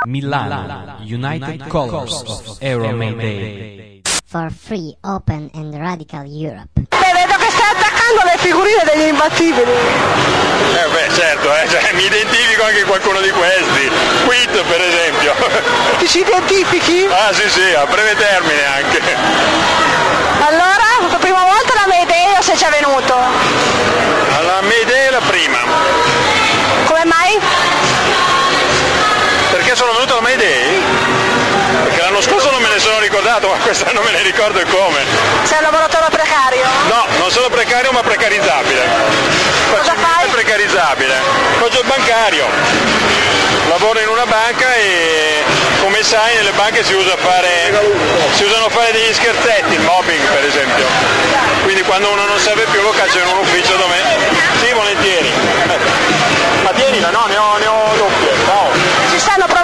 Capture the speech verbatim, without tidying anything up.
Milano, United Colors of Aero Mayday. For free, open and radical Europe. Beh, vedo che stai attaccando le figurine degli imbattibili. Eh beh, certo, eh, cioè, mi identifico anche qualcuno di questi. Quid, per esempio. Ti ci identifichi? Ah sì sì, a breve termine anche. Allora, la prima volta la Mayday o se ci è venuto? Alla Mayday è la prima. Come mai? Perché sono venuto alla Mayday? Perché l'anno scorso non me ne sono ricordato, ma quest'anno me ne ricordo e come. Sei un lavoratore precario? No, non sono precario ma precarizzabile. Cosa fai? È precarizzabile. Faccio il bancario. Lavoro in una banca e come sai nelle banche si usa fare si usano fare degli scherzetti, il mobbing per esempio. Quindi quando uno non serve più lo caccia in un ufficio dove. Sì, volentieri. Ma tienila, no, ne ho, ne ho doppie. Ciao. Ci stanno